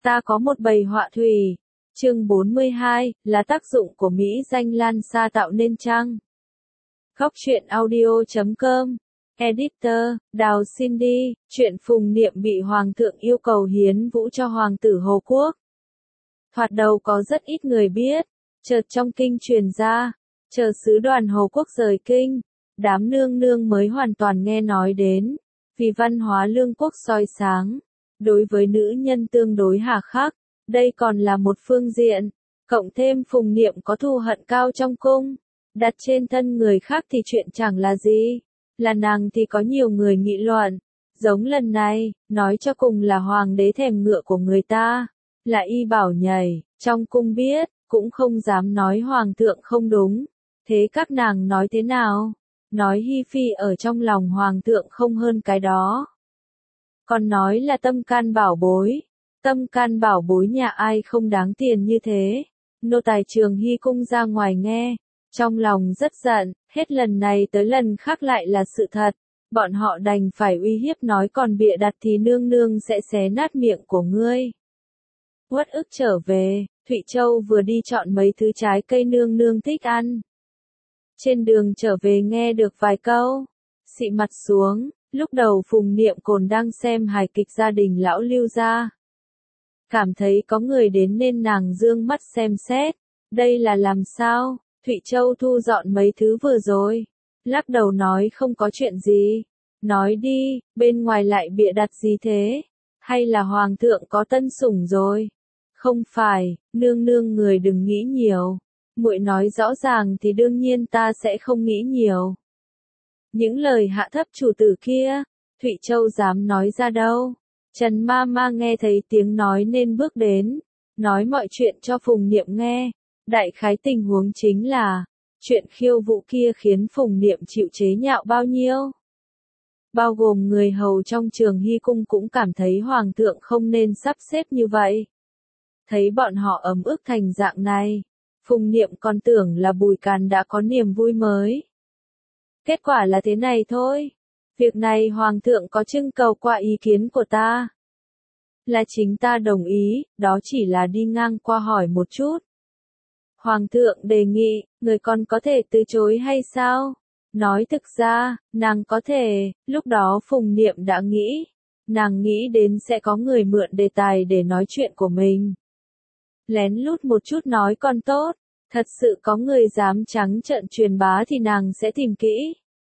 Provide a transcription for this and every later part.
Ta có một bầy họa thủy. Chương 42, là tác dụng của mỹ danh Lan Sa tạo nên chăng? Góc truyện audio.com. Editor, Đào Cindy, chuyện Phùng Niệm bị Hoàng thượng yêu cầu hiến vũ cho Hoàng tử Hồ Quốc. Thoạt đầu có rất ít người biết, chợt trong kinh truyền ra, chờ sứ đoàn Hồ Quốc rời kinh, đám nương nương mới hoàn toàn nghe nói đến, vì văn hóa lương quốc soi sáng, đối với nữ nhân tương đối hà khắc, đây còn là một phương diện, cộng thêm Phùng Niệm có thù hận cao trong cung, đặt trên thân người khác thì chuyện chẳng là gì, là nàng thì có nhiều người nghị luận, giống lần này, nói cho cùng là hoàng đế thèm ngựa của người ta, là y bảo nhảy, trong cung biết, cũng không dám nói hoàng thượng không đúng, thế các nàng nói thế nào? Nói Hi Phi ở trong lòng hoàng thượng không hơn cái đó. Còn nói là tâm can bảo bối. Tâm can bảo bối nhà ai không đáng tiền như thế. Nô tài Trường Hy cung ra ngoài nghe. Trong lòng rất giận, hết lần này tới lần khác lại là sự thật. Bọn họ đành phải uy hiếp nói còn bịa đặt thì nương nương sẽ xé nát miệng của ngươi. Uất ức trở về, Thụy Châu vừa đi chọn mấy thứ trái cây nương nương thích ăn. Trên đường trở về nghe được vài câu, xị mặt xuống, lúc đầu Phùng Niệm còn đang xem hài kịch gia đình lão Lưu gia. Cảm thấy có người đến nên nàng dương mắt xem xét, đây là làm sao, Thụy Châu thu dọn mấy thứ vừa rồi, lắc đầu nói không có chuyện gì, nói đi, bên ngoài lại bịa đặt gì thế, hay là hoàng thượng có tân sủng rồi, không phải, nương nương người đừng nghĩ nhiều. Muội nói rõ ràng thì đương nhiên ta sẽ không nghĩ nhiều. Những lời hạ thấp chủ tử kia, Thụy Châu dám nói ra đâu. Trần ma ma nghe thấy tiếng nói nên bước đến, nói mọi chuyện cho Phùng Niệm nghe. Đại khái tình huống chính là, chuyện khiêu vũ kia khiến Phùng Niệm chịu chế nhạo bao nhiêu. Bao gồm người hầu trong Trường Hy cung cũng cảm thấy hoàng thượng không nên sắp xếp như vậy. Thấy bọn họ ấm ức thành dạng này. Phùng Niệm còn tưởng là Bùi Càn đã có niềm vui mới. Kết quả là thế này thôi. Việc này Hoàng thượng có trưng cầu qua ý kiến của ta. Là chính ta đồng ý, đó chỉ là đi ngang qua hỏi một chút. Hoàng thượng đề nghị, người còn có thể từ chối hay sao? Nói thực ra, nàng có thể, lúc đó Phùng Niệm đã nghĩ. Nàng nghĩ đến sẽ có người mượn đề tài để nói chuyện của mình. Lén lút một chút nói còn tốt, thật sự có người dám trắng trợn truyền bá thì nàng sẽ tìm kỹ.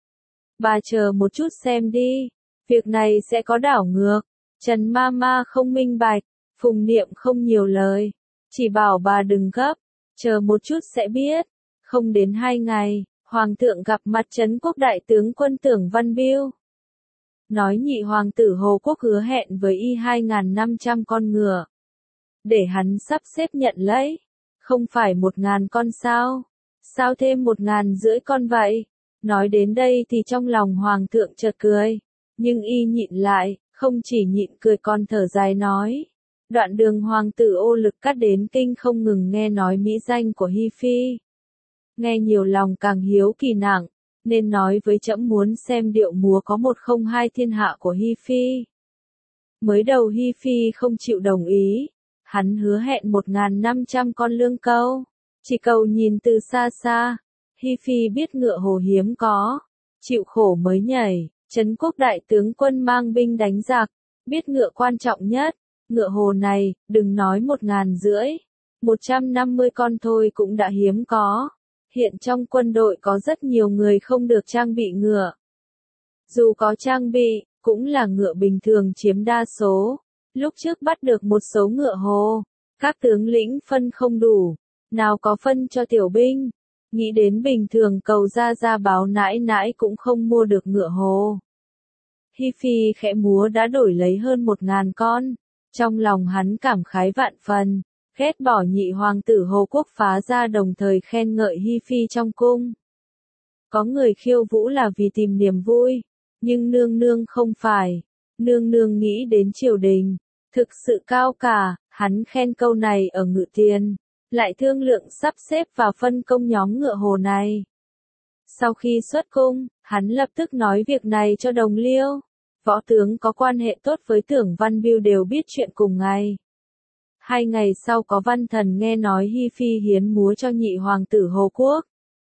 Bà chờ một chút xem đi, việc này sẽ có đảo ngược. Trần ma ma không minh bạch, Phùng Niệm không nhiều lời, chỉ bảo bà đừng gấp, chờ một chút sẽ biết. Không đến 2 ngày, Hoàng thượng gặp mặt Trấn Quốc đại tướng quân Tưởng Văn Biêu. Nói nhị hoàng tử Hồ Quốc hứa hẹn với y 2.500 con ngựa. Để hắn sắp xếp nhận lấy. Không phải 1.000 con sao? Sao thêm 1.500 con vậy? Nói đến đây thì trong lòng hoàng thượng chợt cười. Nhưng y nhịn lại, không chỉ nhịn cười còn thở dài nói. Đoạn đường hoàng tử Ô Lực cắt đến kinh không ngừng nghe nói mỹ danh của Hi Phi. Nghe nhiều lòng càng hiếu kỳ nặng, nên nói với trẫm muốn xem điệu múa có 102 thiên hạ của Hi Phi. Mới đầu Hi Phi không chịu đồng ý. Hắn hứa hẹn 1.500 con lương câu, chỉ cầu nhìn từ xa xa. Hi Phi biết ngựa hồ hiếm có, chịu khổ mới nhảy. Trấn Quốc đại tướng quân mang binh đánh giặc, biết ngựa quan trọng nhất. Ngựa hồ này, đừng nói 1.500, 150 con thôi cũng đã hiếm có. Hiện trong quân đội có rất nhiều người không được trang bị ngựa. Dù có trang bị, cũng là ngựa bình thường chiếm đa số. Lúc trước bắt được một số ngựa hồ, các tướng lĩnh phân không đủ, nào có phân cho tiểu binh, nghĩ đến bình thường cầu ra báo nãi nãi cũng không mua được ngựa hồ. Hi Phi khẽ múa đã đổi lấy hơn 1.000 con, trong lòng hắn cảm khái vạn phần, ghét bỏ nhị hoàng tử Hồ Quốc phá ra đồng thời khen ngợi Hi Phi trong cung. Có người khiêu vũ là vì tìm niềm vui, nhưng nương nương không phải, nương nương nghĩ đến triều đình. Thực sự cao cả, hắn khen câu này ở Ngự Tiền, lại thương lượng sắp xếp và phân công nhóm ngựa hồ này. Sau khi xuất cung, hắn lập tức nói việc này cho Đồng Liêu. Võ tướng có quan hệ tốt với Tưởng Văn Biêu đều biết chuyện cùng ngày. 2 ngày sau có văn thần nghe nói Hi Phi hiến múa cho nhị hoàng tử Hồ Quốc.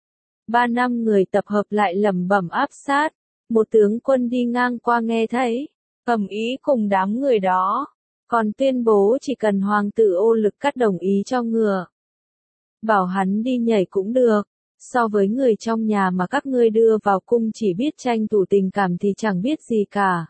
3 năm người tập hợp lại lẩm bẩm áp sát, một tướng quân đi ngang qua nghe thấy, ầm ĩ cùng đám người đó, còn tuyên bố chỉ cần hoàng tử Ô Lực Cắt đồng ý cho ngựa. Bảo hắn đi nhảy cũng được, so với người trong nhà mà các ngươi đưa vào cung chỉ biết tranh thủ tình cảm thì chẳng biết gì cả.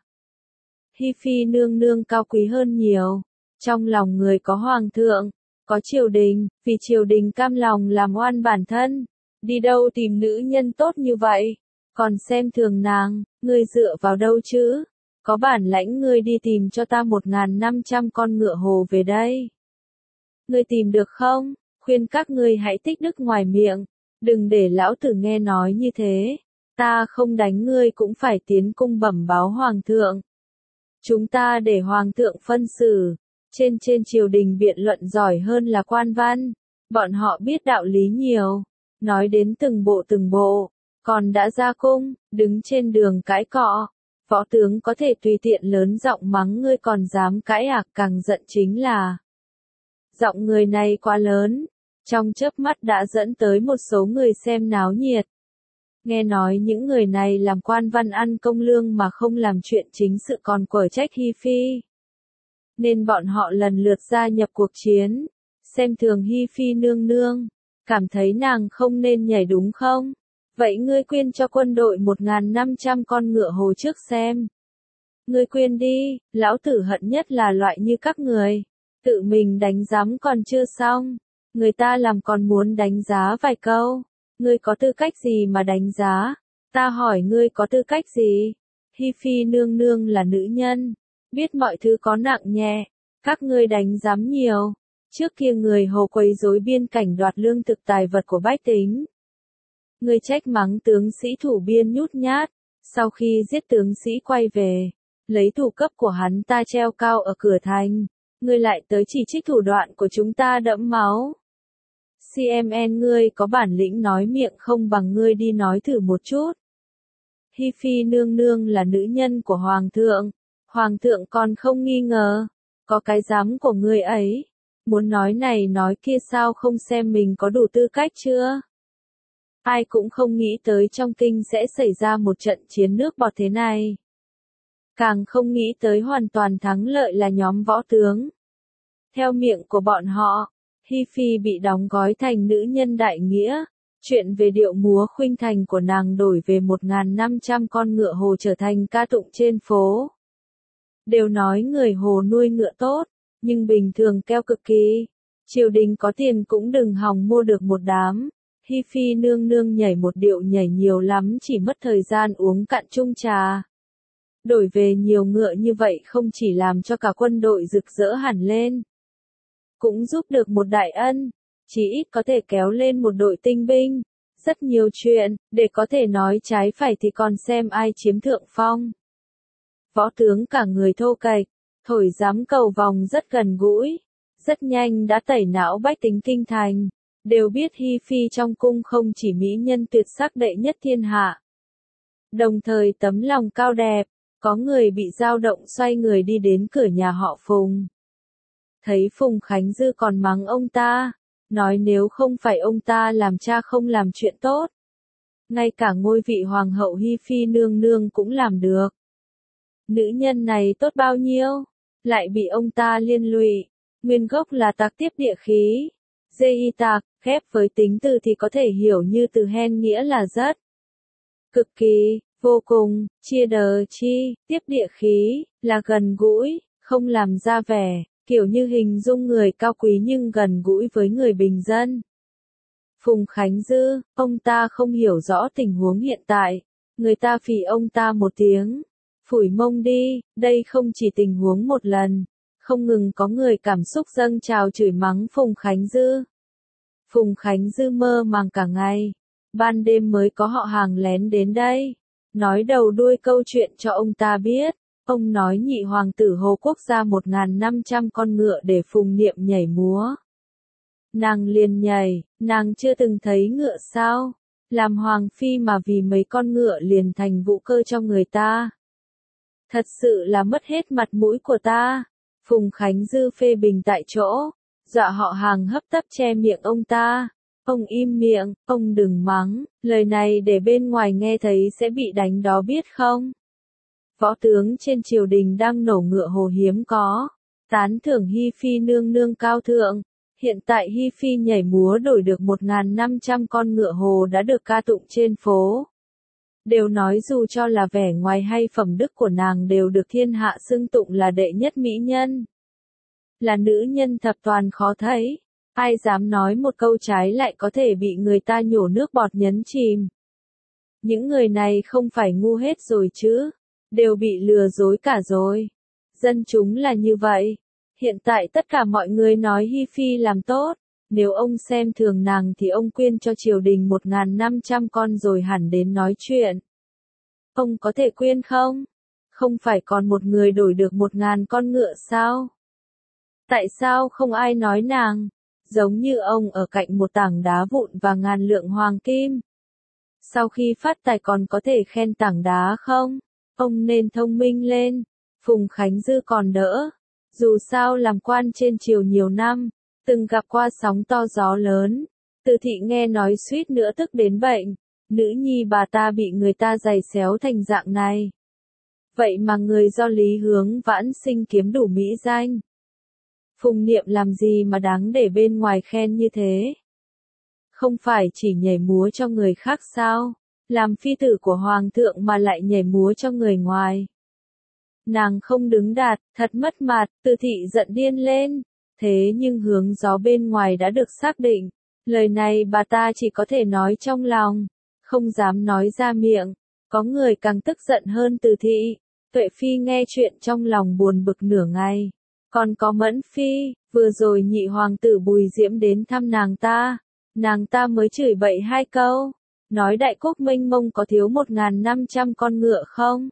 Hi Phi nương nương cao quý hơn nhiều, trong lòng người có hoàng thượng, có triều đình, vì triều đình cam lòng làm oan bản thân, đi đâu tìm nữ nhân tốt như vậy, còn xem thường nàng, ngươi dựa vào đâu chứ, có bản lãnh ngươi đi tìm cho ta 1.500 con ngựa hồ về đây. Ngươi tìm được không? Khuyên các ngươi hãy tích đức ngoài miệng, đừng để lão tử nghe nói như thế, ta không đánh ngươi cũng phải tiến cung bẩm báo hoàng thượng. Chúng ta để hoàng thượng phân xử, trên triều đình biện luận giỏi hơn là quan văn, bọn họ biết đạo lý nhiều, nói đến từng bộ, còn đã ra cung, đứng trên đường cãi cọ, võ tướng có thể tùy tiện lớn giọng mắng ngươi còn dám cãi càng giận chính là giọng người này quá lớn, trong chớp mắt đã dẫn tới một số người xem náo nhiệt. Nghe nói những người này làm quan văn ăn công lương mà không làm chuyện chính sự còn quở trách Hi Phi. Nên bọn họ lần lượt gia nhập cuộc chiến, xem thường Hi Phi nương nương, cảm thấy nàng không nên nhảy đúng không? Vậy ngươi quyên cho quân đội 1.500 con ngựa hồ trước xem. Ngươi quyên đi, lão tử hận nhất là loại như các người, tự mình đánh giám còn chưa xong, người ta làm còn muốn đánh giá vài câu. Ngươi có tư cách gì mà đánh giá? Ta hỏi ngươi có tư cách gì? Hi Phi nương nương là nữ nhân, biết mọi thứ có nặng nhẹ, các ngươi đánh giám nhiều. Trước kia người Hồ quấy rối biên cảnh đoạt lương thực tài vật của bách tính. Ngươi trách mắng tướng sĩ thủ biên nhút nhát, sau khi giết tướng sĩ quay về, lấy thủ cấp của hắn ta treo cao ở cửa thành, ngươi lại tới chỉ trích thủ đoạn của chúng ta đẫm máu. CMN ngươi có bản lĩnh nói miệng không bằng ngươi đi nói thử một chút. Hi Phi nương nương là nữ nhân của hoàng thượng còn không nghi ngờ, có cái dám của ngươi ấy, muốn nói này nói kia sao không xem mình có đủ tư cách chưa? Ai cũng không nghĩ tới trong kinh sẽ xảy ra một trận chiến nước bọt thế này. Càng không nghĩ tới hoàn toàn thắng lợi là nhóm võ tướng. Theo miệng của bọn họ, Hi Phi bị đóng gói thành nữ nhân đại nghĩa, chuyện về điệu múa khuynh thành của nàng đổi về 1.500 con ngựa hồ trở thành ca tụng trên phố. Đều nói người hồ nuôi ngựa tốt, nhưng bình thường keo cực kỳ, triều đình có tiền cũng đừng hòng mua được một đám. Hi Phi nương nương nhảy một điệu nhảy nhiều lắm chỉ mất thời gian uống cạn chung trà. Đổi về nhiều ngựa như vậy không chỉ làm cho cả quân đội rực rỡ hẳn lên, cũng giúp được một đại ân, chí ít có thể kéo lên một đội tinh binh. Rất nhiều chuyện, để có thể nói trái phải thì còn xem ai chiếm thượng phong. Võ tướng cả người thô kệch, thổi giám cầu vòng rất gần gũi, rất nhanh đã tẩy não bách tính kinh thành, đều biết Hi Phi trong cung không chỉ mỹ nhân tuyệt sắc đệ nhất thiên hạ. Đồng thời tấm lòng cao đẹp, có người bị dao động xoay người đi đến cửa nhà họ Phùng. Thấy Phùng Khánh Dư còn mắng ông ta, nói nếu không phải ông ta làm cha không làm chuyện tốt. Ngay cả ngôi vị hoàng hậu Hi Phi nương nương cũng làm được. Nữ nhân này tốt bao nhiêu, lại bị ông ta liên lụy, nguyên gốc là tạc tiếp địa khí. Dê tạc, ghép với tính từ thì có thể hiểu như từ hen nghĩa là rất. Cực kỳ, vô cùng, chia đờ chi, tiếp địa khí, là gần gũi, không làm ra vẻ. Kiểu như hình dung người cao quý nhưng gần gũi với người bình dân. Phùng Khánh Dư, ông ta không hiểu rõ tình huống hiện tại, người ta phỉ ông ta một tiếng, phủi mông đi, đây không chỉ tình huống một lần, không ngừng có người cảm xúc dâng trào chửi mắng Phùng Khánh Dư. Phùng Khánh Dư mơ màng cả ngày, ban đêm mới có họ hàng lén đến đây, nói đầu đuôi câu chuyện cho ông ta biết. Ông nói nhị hoàng tử Hồ Quốc ra 1.500 con ngựa để Phùng Niệm nhảy múa. Nàng liền nhảy, nàng chưa từng thấy ngựa sao? Làm hoàng phi mà vì mấy con ngựa liền thành vũ cơ cho người ta. Thật sự là mất hết mặt mũi của ta. Phùng Khánh Dư phê bình tại chỗ, dọa họ Hàng hấp tấp che miệng ông ta. Ông im miệng, ông đừng mắng, lời này để bên ngoài nghe thấy sẽ bị đánh đó biết không? Võ tướng trên triều đình đang nổ ngựa hồ hiếm có, tán thưởng Hi Phi nương nương cao thượng. Hiện tại Hi Phi nhảy múa đổi được 1.500 con ngựa hồ đã được ca tụng trên phố. Đều nói dù cho là vẻ ngoài hay phẩm đức của nàng đều được thiên hạ xưng tụng là đệ nhất mỹ nhân. Là nữ nhân thập toàn khó thấy, ai dám nói một câu trái lại có thể bị người ta nhổ nước bọt nhấn chìm. Những người này không phải ngu hết rồi chứ, đều bị lừa dối cả rồi. Dân chúng là như vậy. Hiện tại tất cả mọi người nói Hi Phi làm tốt, nếu ông xem thường nàng thì ông quyên cho triều đình 1.500 con rồi hẳn đến nói chuyện. Ông có thể quyên không? Không phải còn một người đổi được 1.000 con ngựa sao? Tại sao không ai nói nàng? Giống như ông ở cạnh một tảng đá vụn và ngàn lượng hoàng kim. Sau khi phát tài còn có thể khen tảng đá không? Ông nên thông minh lên. Phùng Khánh Dư còn đỡ. Dù sao làm quan trên triều nhiều năm, từng gặp qua sóng to gió lớn. Từ thị nghe nói suýt nữa tức đến bệnh. Nữ nhi bà ta bị người ta giày xéo thành dạng này. Vậy mà người do Lý Hướng Vãn sinh kiếm đủ mỹ danh. Phùng Niệm làm gì mà đáng để bên ngoài khen như thế? Không phải chỉ nhảy múa cho người khác sao? Làm phi tử của hoàng thượng mà lại nhảy múa cho người ngoài. Nàng không đứng đạt, thật mất mặt, Từ thị giận điên lên. Thế nhưng hướng gió bên ngoài đã được xác định. Lời này bà ta chỉ có thể nói trong lòng, không dám nói ra miệng. Có người càng tức giận hơn Từ thị. Tuệ Phi nghe chuyện trong lòng buồn bực nửa ngày. Còn có Mẫn Phi, vừa rồi nhị hoàng tử Bùi Diễm đến thăm nàng ta mới chửi bậy 2 câu, nói đại quốc mênh mông có thiếu 1.500 con ngựa không?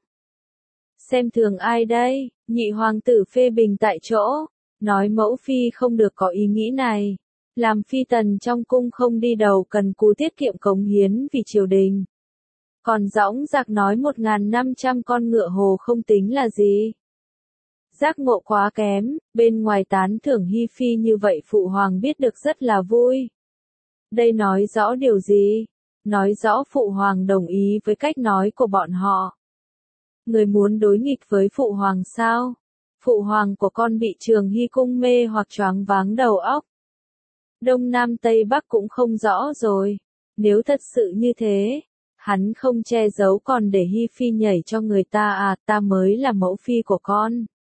Xem thường ai đây? Nhị hoàng tử phê bình tại chỗ, nói mẫu phi không được có ý nghĩ này, làm phi tần trong cung không đi đầu cần cù tiết kiệm cống hiến vì triều đình. Còn dõng dạc nói 1.500 con ngựa hồ không tính là gì. Giác ngộ quá kém, bên ngoài tán thưởng Hi Phi như vậy phụ hoàng biết được rất là vui. Đây nói rõ điều gì? Nói rõ phụ hoàng đồng ý với cách nói của bọn họ. Người muốn đối nghịch với phụ hoàng sao? Phụ hoàng của con bị Trường Hy cung mê hoặc choáng váng đầu óc. Đông Nam Tây Bắc cũng không rõ rồi. Nếu thật sự như thế, hắn không che giấu còn để Hi Phi nhảy cho người ta à, ta mới là mẫu phi của con.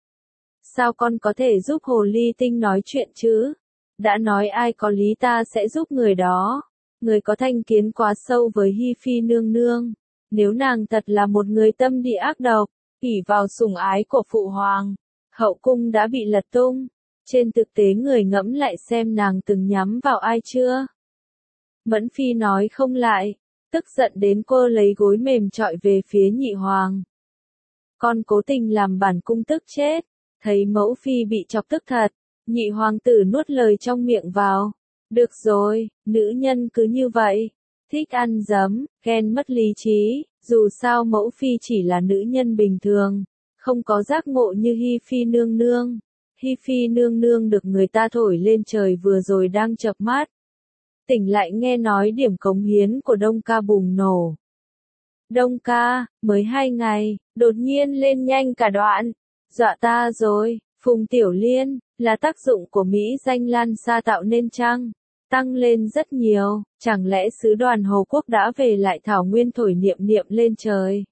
Sao con có thể giúp hồ ly tinh nói chuyện chứ? Đã nói ai có lý ta sẽ giúp người đó. Người có thành kiến quá sâu với Hi Phi nương nương. Nếu nàng thật là một người tâm địa ác độc, ỷ vào sủng ái của phụ hoàng, hậu cung đã bị lật tung. Trên thực tế người ngẫm lại xem nàng từng nhắm vào ai chưa? Mẫn Phi nói không lại, tức giận đến cô lấy gối mềm trọi về phía nhị hoàng. Con cố tình làm bản cung tức chết. Thấy mẫu phi bị chọc tức thật, nhị hoàng tử nuốt lời trong miệng vào. Được rồi, nữ nhân cứ như vậy, thích ăn dấm, ghen mất lý trí, dù sao mẫu phi chỉ là nữ nhân bình thường, không có giác ngộ như Hi Phi nương nương. Hi Phi nương nương được người ta thổi lên trời vừa rồi đang chợp mắt. Tỉnh lại nghe nói điểm cống hiến của Đông Ca bùng nổ. Đông Ca, mới 2 ngày, đột nhiên lên nhanh cả đoạn. Dọa ta rồi, Phùng Tiểu Liên, là tác dụng của Mỹ danh Lan Sa tạo nên chăng? Tăng lên rất nhiều, chẳng lẽ sứ đoàn Hồ Quốc đã về lại thảo nguyên thổi niệm niệm lên trời?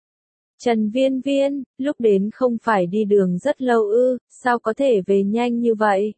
Trần Viên Viên, lúc đến không phải đi đường rất lâu ư, sao có thể về nhanh như vậy?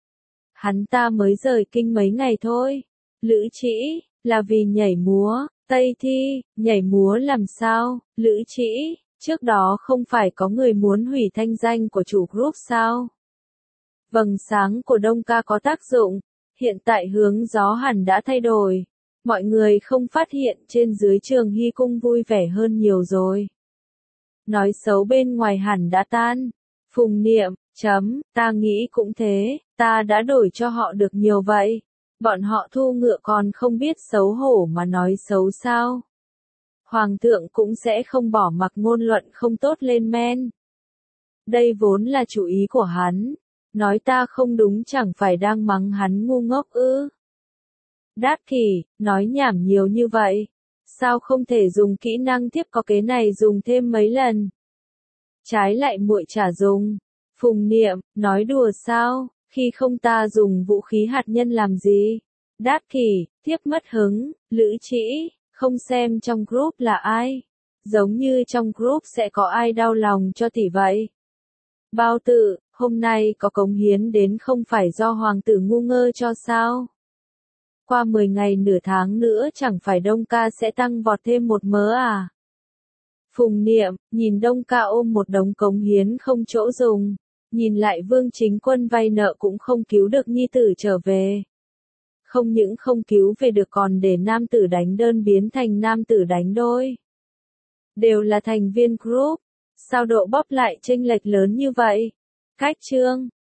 Hắn ta mới rời kinh mấy ngày thôi. Lữ Trĩ, là vì nhảy múa, Tây Thi, nhảy múa làm sao? Lữ Trĩ, trước đó không phải có người muốn hủy thanh danh của chủ group sao? Vầng sáng của Đông Ca có tác dụng, hiện tại hướng gió hẳn đã thay đổi. Mọi người không phát hiện trên dưới Trường Hy cung vui vẻ hơn nhiều rồi. Nói xấu bên ngoài hẳn đã tan. Phùng Niệm, ta nghĩ cũng thế, ta đã đổi cho họ được nhiều vậy. Bọn họ thu ngựa còn không biết xấu hổ mà nói xấu sao? Hoàng thượng cũng sẽ không bỏ mặc ngôn luận không tốt lên men. Đây vốn là chủ ý của hắn. Nói ta không đúng chẳng phải đang mắng hắn ngu ngốc ư? Đát Kỷ, nói nhảm nhiều như vậy. Sao không thể dùng kỹ năng tiếp có kế này dùng thêm mấy lần? Trái lại muội chả dùng. Phùng Niệm, nói đùa sao, khi không ta dùng vũ khí hạt nhân làm gì? Đát Kỷ, tiếp mất hứng, Lữ Trĩ, không xem trong group là ai? Giống như trong group sẽ có ai đau lòng cho tỷ vậy? Bao Tử, hôm nay có cống hiến đến không phải do hoàng tử ngu ngơ cho sao? Qua 10 ngày nửa tháng nữa chẳng phải Đông Ca sẽ tăng vọt thêm một mớ à? Phùng Niệm, nhìn Đông Ca ôm một đống cống hiến không chỗ dùng. Nhìn lại Vương Chính Quân vay nợ cũng không cứu được nhi tử trở về. Không những không cứu về được còn để nam tử đánh đơn biến thành nam tử đánh đôi. Đều là thành viên group. Sao độ bóp lại chênh lệch lớn như vậy? Cách chương